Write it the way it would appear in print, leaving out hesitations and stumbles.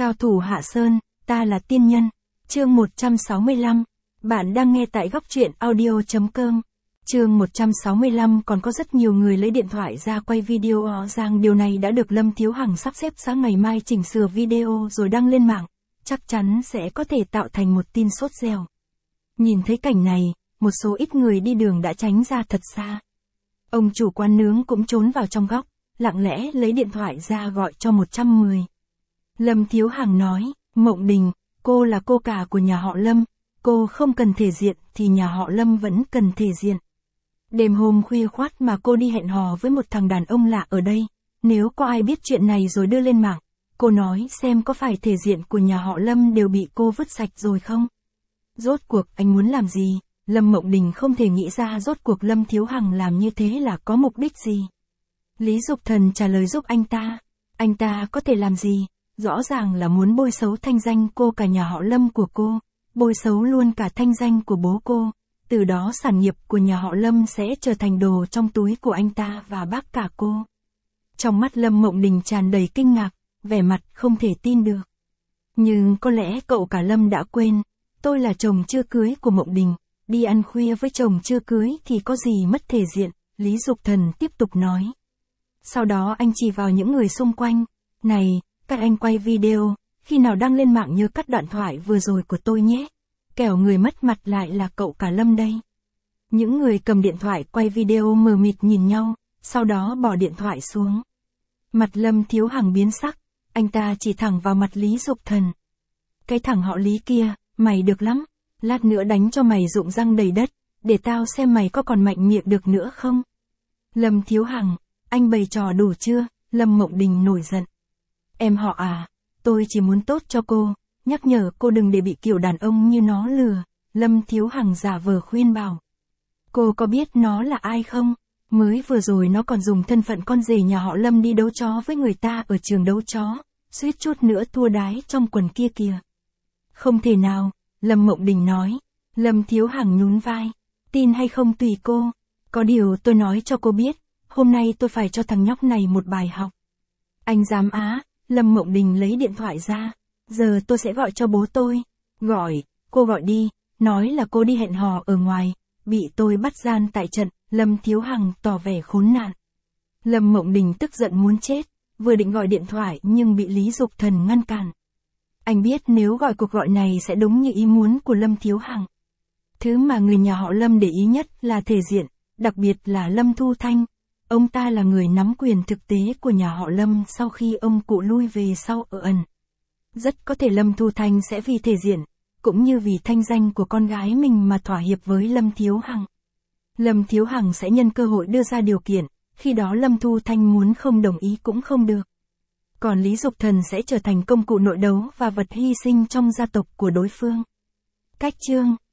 Cao thủ Hạ Sơn, ta là tiên nhân. Chương 165. Bạn đang nghe tại góc truyện audio.com. Chương 165. Còn có rất nhiều người lấy điện thoại ra quay video rằng điều này đã được Lâm Thiếu Hằng sắp xếp sáng ngày mai chỉnh sửa video rồi đăng lên mạng. Chắc chắn sẽ có thể tạo thành một tin sốt reo. Nhìn thấy cảnh này, một số ít người đi đường đã tránh ra thật xa. Ông chủ quán nướng cũng trốn vào trong góc, lặng lẽ lấy điện thoại ra gọi cho 110. Lâm Thiếu Hằng nói, Mộng Đình, cô là cô cả của nhà họ Lâm, cô không cần thể diện thì nhà họ Lâm vẫn cần thể diện. Đêm hôm khuya khoắt mà cô đi hẹn hò với một thằng đàn ông lạ ở đây, nếu có ai biết chuyện này rồi đưa lên mạng, cô nói xem có phải thể diện của nhà họ Lâm đều bị cô vứt sạch rồi không? Rốt cuộc anh muốn làm gì? Lâm Mộng Đình không thể nghĩ ra rốt cuộc Lâm Thiếu Hằng làm như thế là có mục đích gì. Lý Dục Thần trả lời giúp anh ta có thể làm gì? Rõ ràng là muốn bôi xấu thanh danh cô cả nhà họ Lâm của cô, bôi xấu luôn cả thanh danh của bố cô, từ đó sản nghiệp của nhà họ Lâm sẽ trở thành đồ trong túi của anh ta và bác cả cô. Trong mắt Lâm Mộng Đình tràn đầy kinh ngạc, vẻ mặt không thể tin được. Nhưng có lẽ cậu cả Lâm đã quên, tôi là chồng chưa cưới của Mộng Đình, đi ăn khuya với chồng chưa cưới thì có gì mất thể diện, Lý Dục Thần tiếp tục nói. Sau đó anh chỉ vào những người xung quanh, này, các anh quay video, khi nào đăng lên mạng nhớ cắt đoạn thoại vừa rồi của tôi nhé, kẻo người mất mặt lại là cậu cả Lâm đây. Những người cầm điện thoại quay video mờ mịt nhìn nhau, sau đó bỏ điện thoại xuống. Mặt Lâm Thiếu Hằng biến sắc, anh ta chỉ thẳng vào mặt Lý Dục Thần. Cái thằng họ Lý kia, mày được lắm, lát nữa đánh cho mày rụng răng đầy đất, để tao xem mày có còn mạnh miệng được nữa không. Lâm Thiếu Hằng, anh bày trò đủ chưa? Lâm Mộng Đình nổi giận. Em họ à, tôi chỉ muốn tốt cho cô, nhắc nhở cô đừng để bị kiểu đàn ông như nó lừa. Lâm Thiếu Hằng giả vờ khuyên bảo. Cô có biết nó là ai không? Mới vừa rồi nó còn dùng thân phận con rể nhà họ Lâm đi đấu chó với người ta ở trường đấu chó, suýt chút nữa thua đái trong quần kia kìa. Không thể nào, Lâm Mộng Đình nói. Lâm Thiếu Hằng nhún vai. Tin hay không tùy cô. Có điều tôi nói cho cô biết, hôm nay tôi phải cho thằng nhóc này một bài học. Anh dám á? Lâm Mộng Đình lấy điện thoại ra. Giờ tôi sẽ gọi cho bố tôi. Gọi, cô gọi đi, nói là cô đi hẹn hò ở ngoài, bị tôi bắt gian tại trận. Lâm Thiếu Hằng tỏ vẻ khốn nạn. Lâm Mộng Đình tức giận muốn chết, vừa định gọi điện thoại nhưng bị Lý Dục Thần ngăn cản. Anh biết nếu gọi cuộc gọi này sẽ đúng như ý muốn của Lâm Thiếu Hằng. Thứ mà người nhà họ Lâm để ý nhất là thể diện, đặc biệt là Lâm Thu Thanh. Ông ta là người nắm quyền thực tế của nhà họ Lâm sau khi ông cụ lui về sau ở ẩn. Rất có thể Lâm Thu Thanh sẽ vì thể diện, cũng như vì thanh danh của con gái mình mà thỏa hiệp với Lâm Thiếu Hằng. Lâm Thiếu Hằng sẽ nhân cơ hội đưa ra điều kiện, khi đó Lâm Thu Thanh muốn không đồng ý cũng không được. Còn Lý Dục Thần sẽ trở thành công cụ nội đấu và vật hy sinh trong gia tộc của đối phương. Cách chương